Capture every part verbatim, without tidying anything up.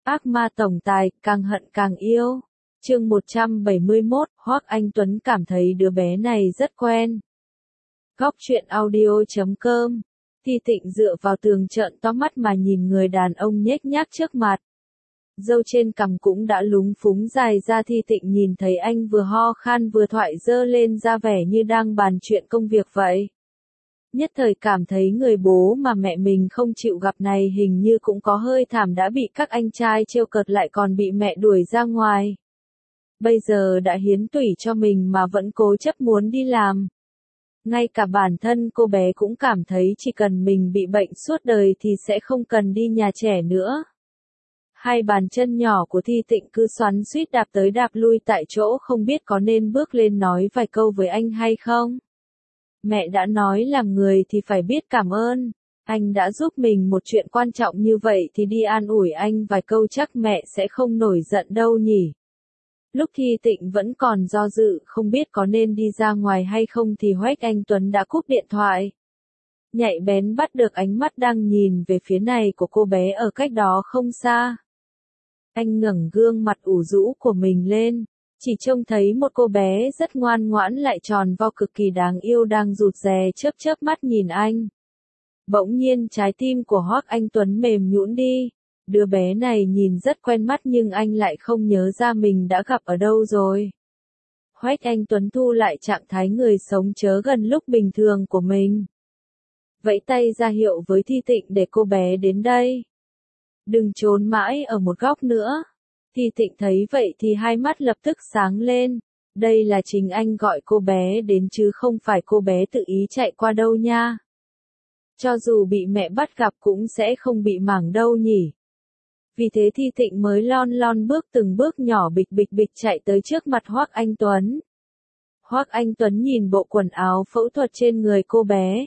Ác ma tổng tài, càng hận càng yêu. Chương một trăm bảy mươi mốt, Hoắc Anh Tuấn cảm thấy đứa bé này rất quen. Góc truyện audio chấm com. Thi Tịnh dựa vào tường trợn to mắt mà nhìn người đàn ông nhếch nhác trước mặt. Râu trên cằm cũng đã lúng phúng dài ra. Thi Tịnh nhìn thấy anh vừa ho khan vừa thoại dơ lên ra vẻ như đang bàn chuyện công việc vậy. Nhất thời cảm thấy người bố mà mẹ mình không chịu gặp này hình như cũng có hơi thảm, đã bị các anh trai trêu cợt lại còn bị mẹ đuổi ra ngoài. Bây giờ đã hiến tủy cho mình mà vẫn cố chấp muốn đi làm. Ngay cả bản thân cô bé cũng cảm thấy chỉ cần mình bị bệnh suốt đời thì sẽ không cần đi nhà trẻ nữa. Hai bàn chân nhỏ của Thi Tịnh cứ xoắn xuýt đạp tới đạp lui tại chỗ, không biết có nên bước lên nói vài câu với anh hay không. Mẹ đã nói làm người thì phải biết cảm ơn. Anh đã giúp mình một chuyện quan trọng như vậy thì đi an ủi anh vài câu chắc mẹ sẽ không nổi giận đâu nhỉ. Lúc Thi Tịnh vẫn còn do dự không biết có nên đi ra ngoài hay không thì Hoắc Anh Tuấn đã cúp điện thoại. Nhạy bén bắt được ánh mắt đang nhìn về phía này của cô bé ở cách đó không xa. Anh ngẩng gương mặt ủ rũ của mình lên, chỉ trông thấy một cô bé rất ngoan ngoãn lại tròn vo cực kỳ đáng yêu đang rụt rè chớp chớp mắt nhìn anh. Bỗng nhiên trái tim của Hoắc Anh Tuấn mềm nhũn đi. Đứa bé này nhìn rất quen mắt nhưng anh lại không nhớ ra mình đã gặp ở đâu rồi. Hoắc Anh Tuấn thu lại trạng thái người sống chớ gần lúc bình thường của mình. Vẫy tay ra hiệu với Thi Tịnh để cô bé đến đây. Đừng trốn mãi ở một góc nữa. Thi Tịnh thấy vậy thì hai mắt lập tức sáng lên. Đây là chính anh gọi cô bé đến chứ không phải cô bé tự ý chạy qua đâu nha. Cho dù bị mẹ bắt gặp cũng sẽ không bị mảng đâu nhỉ. Vì thế Thi Tịnh mới lon lon bước từng bước nhỏ bịch bịch bịch chạy tới trước mặt Hoắc Anh Tuấn. Hoắc Anh Tuấn nhìn bộ quần áo phẫu thuật trên người cô bé.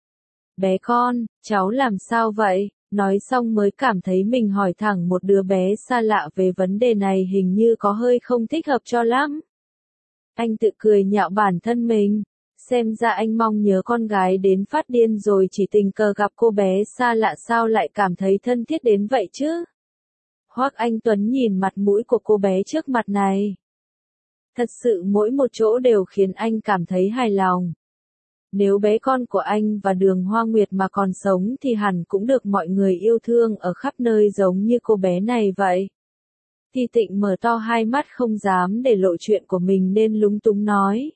Bé con, cháu làm sao vậy? Nói xong mới cảm thấy mình hỏi thẳng một đứa bé xa lạ về vấn đề này hình như có hơi không thích hợp cho lắm. Anh tự cười nhạo bản thân mình. Xem ra anh mong nhớ con gái đến phát điên rồi, chỉ tình cờ gặp cô bé xa lạ sao lại cảm thấy thân thiết đến vậy chứ? Hoắc Anh Tuấn nhìn mặt mũi của cô bé trước mặt này. Thật sự mỗi một chỗ đều khiến anh cảm thấy hài lòng. Nếu bé con của anh và Đường Hoa Nguyệt mà còn sống thì hẳn cũng được mọi người yêu thương ở khắp nơi giống như cô bé này vậy. Thi Tịnh mở to hai mắt không dám để lộ chuyện của mình nên lúng túng nói.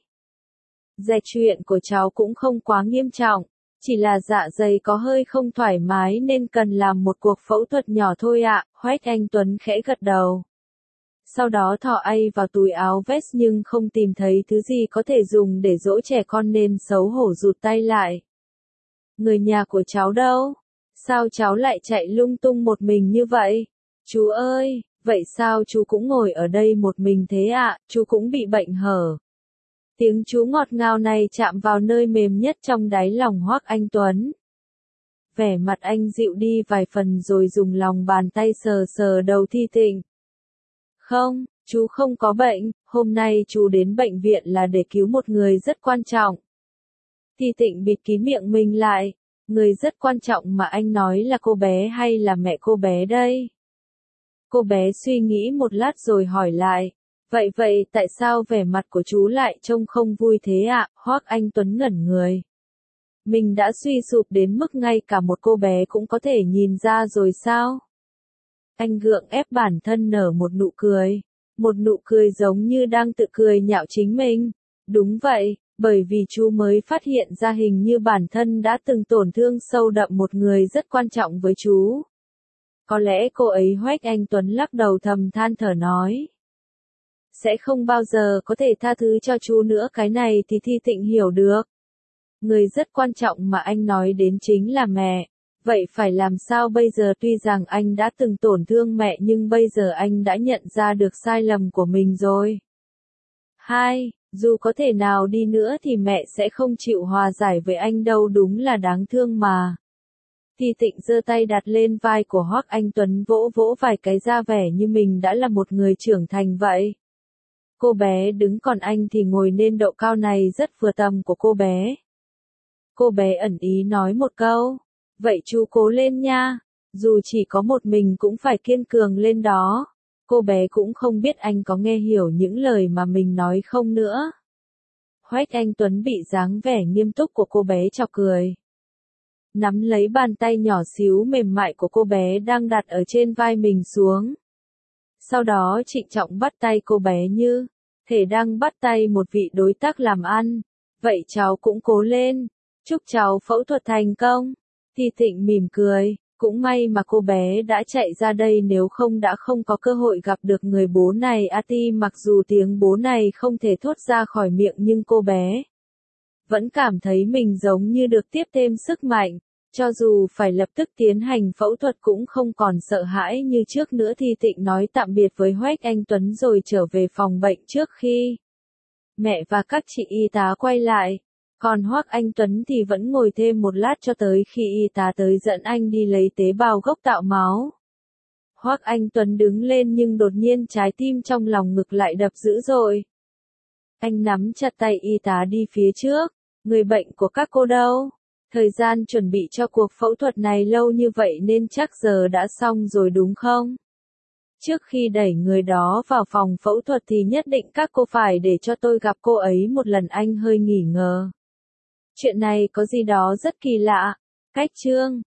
Dạ chuyện của cháu cũng không quá nghiêm trọng, chỉ là dạ dày có hơi không thoải mái nên cần làm một cuộc phẫu thuật nhỏ thôi ạ. Hoắc Anh Tuấn khẽ gật đầu. Sau đó thò tay vào túi áo vest nhưng không tìm thấy thứ gì có thể dùng để dỗ trẻ con nên xấu hổ rụt tay lại. Người nhà của cháu đâu? Sao cháu lại chạy lung tung một mình như vậy? Chú ơi, vậy sao chú cũng ngồi ở đây một mình thế ạ? Chú cũng bị bệnh hở? Tiếng chú ngọt ngào này chạm vào nơi mềm nhất trong đáy lòng Hoắc Anh Tuấn. Vẻ mặt anh dịu đi vài phần rồi dùng lòng bàn tay sờ sờ đầu Thi Tịnh. Không, chú không có bệnh, hôm nay chú đến bệnh viện là để cứu một người rất quan trọng. Thi Tịnh bịt kín miệng mình lại. Người rất quan trọng mà anh nói là cô bé hay là mẹ cô bé đây? Cô bé suy nghĩ một lát rồi hỏi lại. Vậy vậy tại sao vẻ mặt của chú lại trông không vui thế ạ? Hoắc Anh Tuấn ngẩn người. Mình đã suy sụp đến mức ngay cả một cô bé cũng có thể nhìn ra rồi sao? Anh gượng ép bản thân nở một nụ cười. Một nụ cười giống như đang tự cười nhạo chính mình. Đúng vậy, bởi vì chú mới phát hiện ra hình như bản thân đã từng tổn thương sâu đậm một người rất quan trọng với chú. Có lẽ cô ấy Hoắc Anh Tuấn lắc đầu thầm than thở nói. Sẽ không bao giờ có thể tha thứ cho chú nữa, cái này thì Thi Tịnh hiểu được. Người rất quan trọng mà anh nói đến chính là mẹ. Vậy phải làm sao bây giờ? Tuy rằng anh đã từng tổn thương mẹ nhưng bây giờ anh đã nhận ra được sai lầm của mình rồi. Hai, dù có thể nào đi nữa thì mẹ sẽ không chịu hòa giải với anh đâu, đúng là đáng thương mà. Thi Tịnh giơ tay đặt lên vai của Hoắc Anh Tuấn vỗ vỗ vài cái ra vẻ như mình đã là một người trưởng thành vậy. Cô bé đứng còn anh thì ngồi nên độ cao này rất vừa tầm của cô bé. Cô bé ẩn ý nói một câu. Vậy chú cố lên nha. Dù chỉ có một mình cũng phải kiên cường lên đó. Cô bé cũng không biết anh có nghe hiểu những lời mà mình nói không nữa. Hoách Anh Tuấn bị dáng vẻ nghiêm túc của cô bé chọc cười. Nắm lấy bàn tay nhỏ xíu mềm mại của cô bé đang đặt ở trên vai mình xuống. Sau đó trịnh trọng bắt tay cô bé như thể đang bắt tay một vị đối tác làm ăn. Vậy cháu cũng cố lên, chúc cháu phẫu thuật thành công. Thi Thịnh mỉm cười, cũng may mà cô bé đã chạy ra đây, nếu không đã không có cơ hội gặp được người bố này. A Ti mặc dù tiếng bố này không thể thốt ra khỏi miệng nhưng cô bé vẫn cảm thấy mình giống như được tiếp thêm sức mạnh. Cho dù phải lập tức tiến hành phẫu thuật cũng không còn sợ hãi như trước nữa. Thi Thịnh nói tạm biệt với Hoách Anh Tuấn rồi trở về phòng bệnh trước khi mẹ và các chị y tá quay lại. Còn Hoắc Anh Tuấn thì vẫn ngồi thêm một lát cho tới khi y tá tới dẫn anh đi lấy tế bào gốc tạo máu. Hoắc Anh Tuấn đứng lên nhưng đột nhiên trái tim trong lòng ngực lại đập dữ dội. Anh nắm chặt tay y tá đi phía trước. Người bệnh của các cô đâu? Thời gian chuẩn bị cho cuộc phẫu thuật này lâu như vậy nên chắc giờ đã xong rồi đúng không? Trước khi đẩy người đó vào phòng phẫu thuật thì nhất định các cô phải để cho tôi gặp cô ấy một lần. Anh hơi nghi ngờ. Chuyện này có gì đó rất kỳ lạ. Cách chương